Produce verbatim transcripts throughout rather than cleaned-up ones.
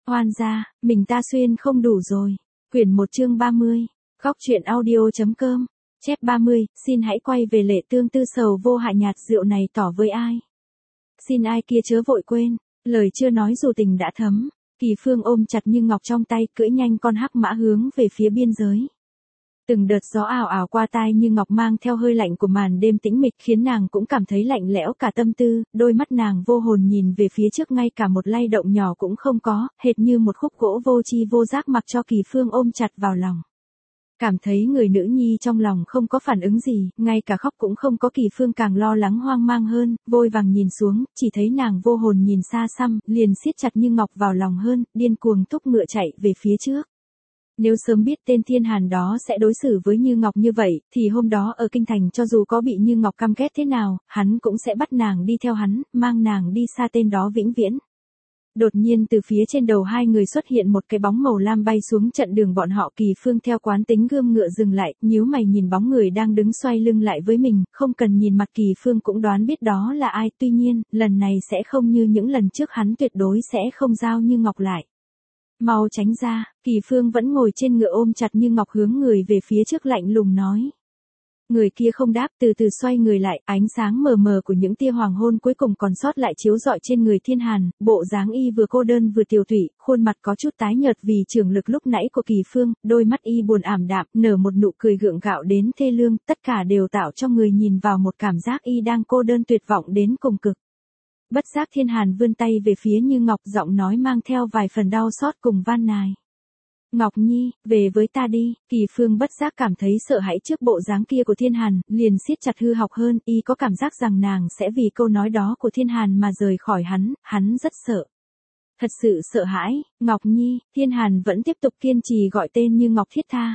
Hoan gia, mình ta xuyên không đủ rồi. Quyển một chương ba mươi. Góc truyện audio.com. Chép ba mươi, xin hãy quay về lệ tương tư sầu vô hại nhạt rượu này tỏ với ai. Xin ai kia chớ vội quên, lời chưa nói dù tình đã thấm. Kỳ Phương ôm chặt Như Ngọc trong tay, cưỡi nhanh con hắc mã hướng về phía biên giới. Từng đợt gió ảo ảo qua tai Như Ngọc mang theo hơi lạnh của màn đêm tĩnh mịch khiến nàng cũng cảm thấy lạnh lẽo cả tâm tư, đôi mắt nàng vô hồn nhìn về phía trước ngay cả một lay động nhỏ cũng không có, hệt như một khúc gỗ vô tri vô giác mặc cho Kỳ Phương ôm chặt vào lòng. Cảm thấy người nữ nhi trong lòng không có phản ứng gì, ngay cả khóc cũng không có, Kỳ Phương càng lo lắng hoang mang hơn, vội vàng nhìn xuống, chỉ thấy nàng vô hồn nhìn xa xăm, liền siết chặt Như Ngọc vào lòng hơn, điên cuồng thúc ngựa chạy về phía trước. Nếu sớm biết tên Thiên Hàn đó sẽ đối xử với Như Ngọc như vậy, thì hôm đó ở kinh thành cho dù có bị Như Ngọc căm ghét thế nào, hắn cũng sẽ bắt nàng đi theo hắn, mang nàng đi xa tên đó vĩnh viễn. Đột nhiên từ phía trên đầu hai người xuất hiện một cái bóng màu lam bay xuống trận đường bọn họ. Kỳ Phương theo quán tính gươm ngựa dừng lại, nhíu mày nhìn bóng người đang đứng xoay lưng lại với mình, không cần nhìn mặt Kỳ Phương cũng đoán biết đó là ai, tuy nhiên, lần này sẽ không như những lần trước, hắn tuyệt đối sẽ không giao Như Ngọc lại. Mau tránh ra, Kỳ Phương vẫn ngồi trên ngựa ôm chặt Như Ngọc hướng người về phía trước lạnh lùng nói. Người kia không đáp, từ từ xoay người lại, ánh sáng mờ mờ của những tia hoàng hôn cuối cùng còn sót lại chiếu rọi trên người Thiên Hàn, bộ dáng y vừa cô đơn vừa tiều tụy, khuôn mặt có chút tái nhợt vì trưởng lực lúc nãy của Kỳ Phương, đôi mắt y buồn ảm đạm, nở một nụ cười gượng gạo đến thê lương, tất cả đều tạo cho người nhìn vào một cảm giác y đang cô đơn tuyệt vọng đến cùng cực. Bất giác Thiên Hàn vươn tay về phía Như Ngọc, giọng nói mang theo vài phần đau xót cùng van nài. Ngọc Nhi, về với ta đi. Kỳ Phương bất giác cảm thấy sợ hãi trước bộ dáng kia của Thiên Hàn, liền siết chặt hư học hơn, y có cảm giác rằng nàng sẽ vì câu nói đó của Thiên Hàn mà rời khỏi hắn, hắn rất sợ. Thật sự sợ hãi, Ngọc Nhi. Thiên Hàn vẫn tiếp tục kiên trì gọi tên Như Ngọc thiết tha.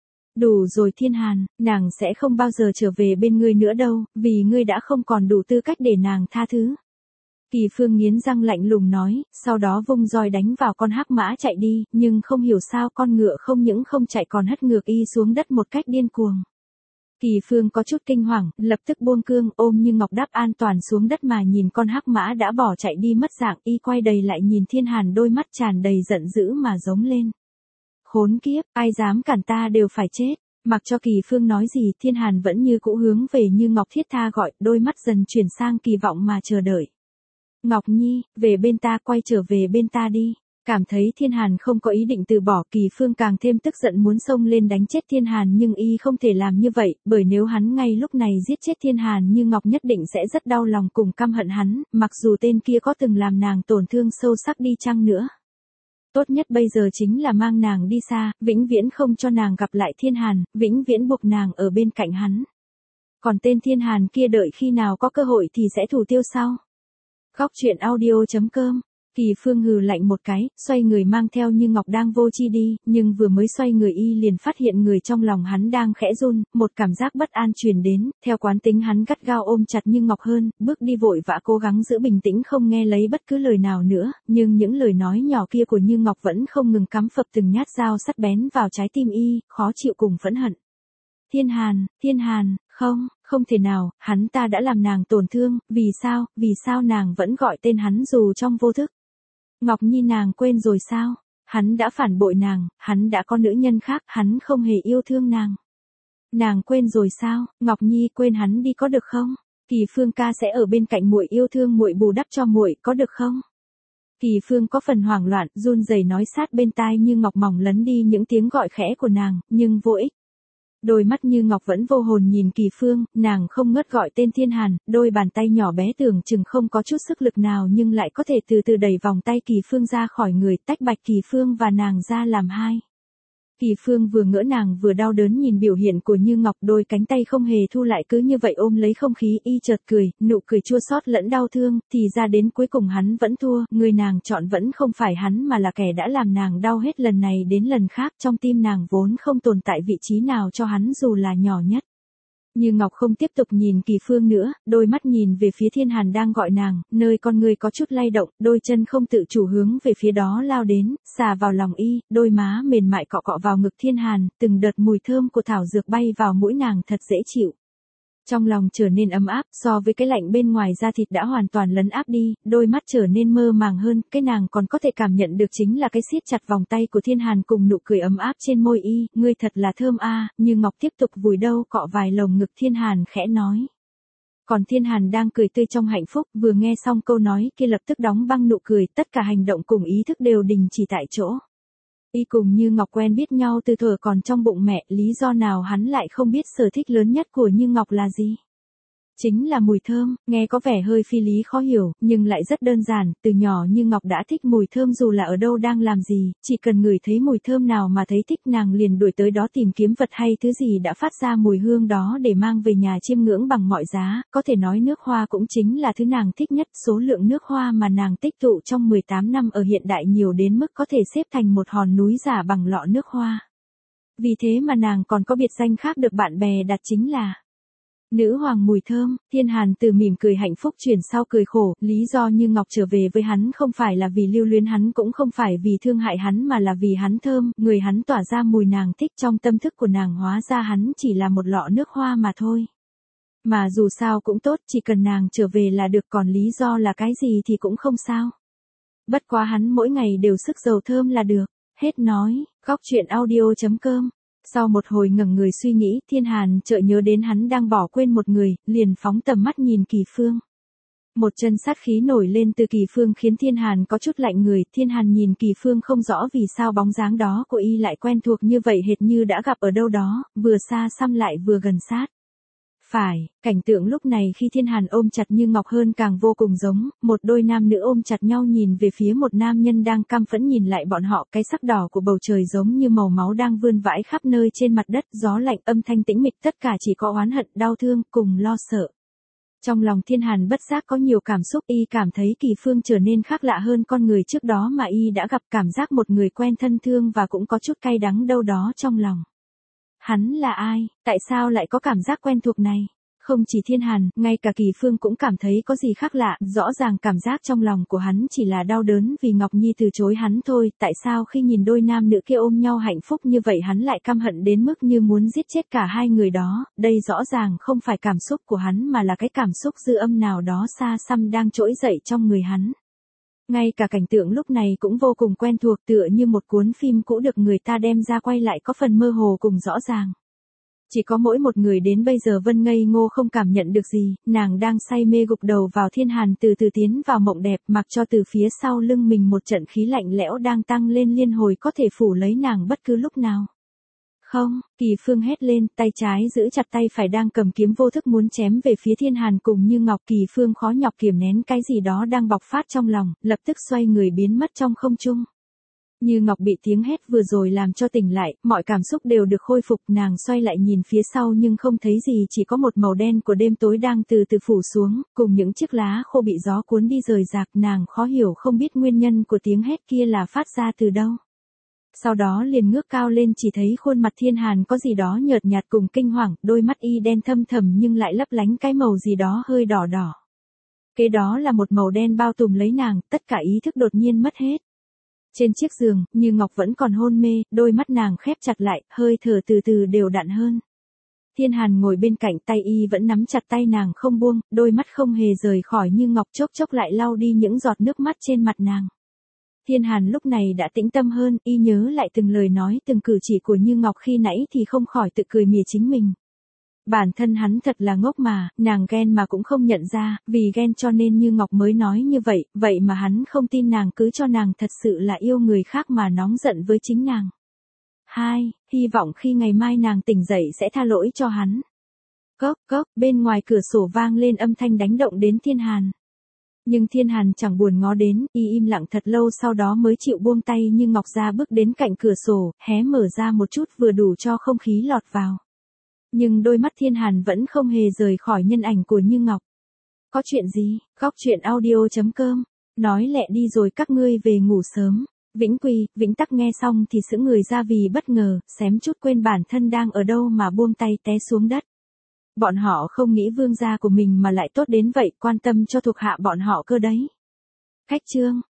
Đủ rồi Thiên Hàn, nàng sẽ không bao giờ trở về bên ngươi nữa đâu, vì ngươi đã không còn đủ tư cách để nàng tha thứ. Kỳ Phương nghiến răng lạnh lùng nói, sau đó vung roi đánh vào con hắc mã chạy đi, nhưng không hiểu sao con ngựa không những không chạy còn hất ngược y xuống đất một cách điên cuồng. Kỳ Phương có chút kinh hoàng, lập tức buông cương, ôm Như Ngọc đáp an toàn xuống đất mà nhìn con hắc mã đã bỏ chạy đi mất dạng, y quay đầy lại nhìn Thiên Hàn, đôi mắt tràn đầy giận dữ mà giống lên. Khốn kiếp, ai dám cản ta đều phải chết. Mặc cho Kỳ Phương nói gì, Thiên Hàn vẫn như cũ hướng về Như Ngọc thiết tha gọi, đôi mắt dần chuyển sang kỳ vọng mà chờ đợi. Ngọc Nhi, về bên ta, quay trở về bên ta đi. Cảm thấy Thiên Hàn không có ý định từ bỏ, Kỳ Phương càng thêm tức giận muốn xông lên đánh chết Thiên Hàn, nhưng y không thể làm như vậy, bởi nếu hắn ngay lúc này giết chết Thiên Hàn, Như Ngọc nhất định sẽ rất đau lòng cùng căm hận hắn, mặc dù tên kia có từng làm nàng tổn thương sâu sắc đi chăng nữa. Tốt nhất bây giờ chính là mang nàng đi xa, vĩnh viễn không cho nàng gặp lại Thiên Hàn, vĩnh viễn buộc nàng ở bên cạnh hắn. Còn tên Thiên Hàn kia đợi khi nào có cơ hội thì sẽ thủ tiêu sau. Góc truyện audio.com. Kỳ Phương hừ lạnh một cái, xoay người mang theo Như Ngọc đang vô chi đi, nhưng vừa mới xoay người y liền phát hiện người trong lòng hắn đang khẽ run, một cảm giác bất an truyền đến, theo quán tính hắn gắt gao ôm chặt Như Ngọc hơn, bước đi vội vã cố gắng giữ bình tĩnh không nghe lấy bất cứ lời nào nữa, nhưng những lời nói nhỏ kia của Như Ngọc vẫn không ngừng cắm phập từng nhát dao sắc bén vào trái tim y, khó chịu cùng phẫn hận. Thiên Hàn, Thiên Hàn, không, không thể nào, hắn ta đã làm nàng tổn thương, vì sao, vì sao nàng vẫn gọi tên hắn dù trong vô thức. Ngọc Nhi, nàng quên rồi sao, hắn đã phản bội nàng, hắn đã có nữ nhân khác, hắn không hề yêu thương nàng. Nàng quên rồi sao, Ngọc Nhi, quên hắn đi có được không? Kỳ Phương ca sẽ ở bên cạnh muội, yêu thương muội, bù đắp cho muội, có được không? Kỳ Phương có phần hoảng loạn, run rẩy nói sát bên tai Như Ngọc, mỏng lấn đi những tiếng gọi khẽ của nàng, nhưng vô ích. Đôi mắt Như Ngọc vẫn vô hồn nhìn Kỳ Phương, nàng không ngớt gọi tên Thiên Hàn, đôi bàn tay nhỏ bé tưởng chừng không có chút sức lực nào nhưng lại có thể từ từ đẩy vòng tay Kỳ Phương ra khỏi người, tách bạch Kỳ Phương và nàng ra làm hai. Kỳ Phương vừa ngỡ nàng vừa đau đớn nhìn biểu hiện của Như Ngọc, đôi cánh tay không hề thu lại cứ như vậy ôm lấy không khí, y chợt cười, nụ cười chua xót lẫn đau thương, thì ra đến cuối cùng hắn vẫn thua, người nàng chọn vẫn không phải hắn mà là kẻ đã làm nàng đau hết lần này đến lần khác, trong tim nàng vốn không tồn tại vị trí nào cho hắn dù là nhỏ nhất. Như Ngọc không tiếp tục nhìn Kỳ Phương nữa, đôi mắt nhìn về phía Thiên Hàn đang gọi nàng, nơi con người có chút lay động, đôi chân không tự chủ hướng về phía đó lao đến, xà vào lòng y, đôi má mềm mại cọ cọ vào ngực Thiên Hàn, từng đợt mùi thơm của thảo dược bay vào mũi nàng thật dễ chịu. Trong lòng trở nên ấm áp, so với cái lạnh bên ngoài da thịt đã hoàn toàn lấn áp đi, đôi mắt trở nên mơ màng hơn, cái nàng còn có thể cảm nhận được chính là cái siết chặt vòng tay của Thiên Hàn cùng nụ cười ấm áp trên môi y, ngươi thật là thơm a. Như Ngọc tiếp tục vùi đâu cọ vài lồng ngực Thiên Hàn khẽ nói. Còn Thiên Hàn đang cười tươi trong hạnh phúc, vừa nghe xong câu nói kia lập tức đóng băng nụ cười, tất cả hành động cùng ý thức đều đình chỉ tại chỗ. Y cùng Như Ngọc quen biết nhau từ thuở còn trong bụng mẹ, lý do nào hắn lại không biết sở thích lớn nhất của Như Ngọc là gì? Chính là mùi thơm, nghe có vẻ hơi phi lý khó hiểu, nhưng lại rất đơn giản, từ nhỏ Như Ngọc đã thích mùi thơm dù là ở đâu đang làm gì, chỉ cần ngửi thấy mùi thơm nào mà thấy thích nàng liền đuổi tới đó tìm kiếm vật hay thứ gì đã phát ra mùi hương đó để mang về nhà chiêm ngưỡng bằng mọi giá, có thể nói nước hoa cũng chính là thứ nàng thích nhất, số lượng nước hoa mà nàng tích tụ trong mười tám năm ở hiện đại nhiều đến mức có thể xếp thành một hòn núi giả bằng lọ nước hoa. Vì thế mà nàng còn có biệt danh khác được bạn bè đặt chính là nữ hoàng mùi thơm. Thiên Hàn từ mỉm cười hạnh phúc chuyển sau cười khổ, lý do Như Ngọc trở về với hắn không phải là vì lưu luyến hắn cũng không phải vì thương hại hắn mà là vì hắn thơm, người hắn tỏa ra mùi nàng thích, trong tâm thức của nàng hóa ra hắn chỉ là một lọ nước hoa mà thôi. Mà dù sao cũng tốt, chỉ cần nàng trở về là được, còn lý do là cái gì thì cũng không sao. Bất quá hắn mỗi ngày đều sức dầu thơm là được. Hết nói, góc truyện audio chấm com. Sau một hồi ngẩng người suy nghĩ, Thiên Hàn chợt nhớ đến hắn đang bỏ quên một người, liền phóng tầm mắt nhìn Kỳ Phương. Một chân sát khí nổi lên từ Kỳ Phương khiến Thiên Hàn có chút lạnh người, Thiên Hàn nhìn Kỳ Phương không rõ vì sao bóng dáng đó của y lại quen thuộc như vậy, hệt như đã gặp ở đâu đó, vừa xa xăm lại vừa gần sát. Phải, cảnh tượng lúc này khi Thiên Hàn ôm chặt Như Ngọc hơn càng vô cùng giống, một đôi nam nữ ôm chặt nhau nhìn về phía một nam nhân đang căm phẫn nhìn lại bọn họ, cái sắc đỏ của bầu trời giống như màu máu đang vươn vãi khắp nơi trên mặt đất, gió lạnh âm thanh tĩnh mịch, tất cả chỉ có oán hận, đau thương, cùng lo sợ. Trong lòng Thiên Hàn bất giác có nhiều cảm xúc, y cảm thấy Kỳ Phương trở nên khác lạ hơn con người trước đó mà y đã gặp, cảm giác một người quen thân thương và cũng có chút cay đắng đâu đó trong lòng. Hắn là ai? Tại sao lại có cảm giác quen thuộc này? Không chỉ Thiên Hàn, ngay cả Kỳ Phương cũng cảm thấy có gì khác lạ, rõ ràng cảm giác trong lòng của hắn chỉ là đau đớn vì Ngọc Nhi từ chối hắn thôi, tại sao khi nhìn đôi nam nữ kia ôm nhau hạnh phúc như vậy hắn lại căm hận đến mức như muốn giết chết cả hai người đó, đây rõ ràng không phải cảm xúc của hắn mà là cái cảm xúc dư âm nào đó xa xăm đang trỗi dậy trong người hắn. Ngay cả cảnh tượng lúc này cũng vô cùng quen thuộc, tựa như một cuốn phim cũ được người ta đem ra quay lại, có phần mơ hồ cùng rõ ràng. Chỉ có mỗi một người đến bây giờ Vân ngây ngô không cảm nhận được gì, nàng đang say mê gục đầu vào Thiên Hàn từ từ tiến vào mộng đẹp, mặc cho từ phía sau lưng mình một trận khí lạnh lẽo đang tăng lên liên hồi có thể phủ lấy nàng bất cứ lúc nào. Không, Kỳ Phương hét lên, tay trái giữ chặt tay phải đang cầm kiếm vô thức muốn chém về phía Thiên Hàn cùng Như Ngọc. Kỳ Phương khó nhọc kiềm nén cái gì đó đang bộc phát trong lòng, lập tức xoay người biến mất trong không trung. Như Ngọc bị tiếng hét vừa rồi làm cho tỉnh lại, mọi cảm xúc đều được khôi phục, nàng xoay lại nhìn phía sau nhưng không thấy gì, chỉ có một màu đen của đêm tối đang từ từ phủ xuống, cùng những chiếc lá khô bị gió cuốn đi rời rạc, nàng khó hiểu không biết nguyên nhân của tiếng hét kia là phát ra từ đâu. Sau đó liền ngước cao lên chỉ thấy khuôn mặt Thiên Hàn có gì đó nhợt nhạt cùng kinh hoàng, đôi mắt y đen thâm thẳm nhưng lại lấp lánh cái màu gì đó hơi đỏ đỏ. Kế đó là một màu đen bao trùm lấy nàng, tất cả ý thức đột nhiên mất hết. Trên chiếc giường, Như Ngọc vẫn còn hôn mê, đôi mắt nàng khép chặt lại, hơi thở từ từ đều đặn hơn. Thiên Hàn ngồi bên cạnh, tay y vẫn nắm chặt tay nàng không buông, đôi mắt không hề rời khỏi Như Ngọc, chốc chốc lại lau đi những giọt nước mắt trên mặt nàng. Thiên Hàn lúc này đã tĩnh tâm hơn, y nhớ lại từng lời nói, từng cử chỉ của Như Ngọc khi nãy thì không khỏi tự cười mỉa chính mình. Bản thân hắn thật là ngốc mà, nàng ghen mà cũng không nhận ra, vì ghen cho nên Như Ngọc mới nói như vậy, vậy mà hắn không tin nàng cứ cho nàng thật sự là yêu người khác mà nóng giận với chính nàng. Hai, hy vọng khi ngày mai nàng tỉnh dậy sẽ tha lỗi cho hắn. Cốc cốc, bên ngoài cửa sổ vang lên âm thanh đánh động đến Thiên Hàn. Nhưng Thiên Hàn chẳng buồn ngó đến, y im lặng thật lâu sau đó mới chịu buông tay Như Ngọc ra bước đến cạnh cửa sổ, hé mở ra một chút vừa đủ cho không khí lọt vào. Nhưng đôi mắt Thiên Hàn vẫn không hề rời khỏi nhân ảnh của Như Ngọc. Có chuyện gì? Góc truyện audio chấm com. Nói lẹ đi rồi các ngươi về ngủ sớm. Vĩnh Quy, Vĩnh Tắc nghe xong thì sững người ra vì bất ngờ, xém chút quên bản thân đang ở đâu mà buông tay té xuống đất. Bọn họ không nghĩ vương gia của mình mà lại tốt đến vậy, quan tâm cho thuộc hạ bọn họ cơ đấy. Cách chương.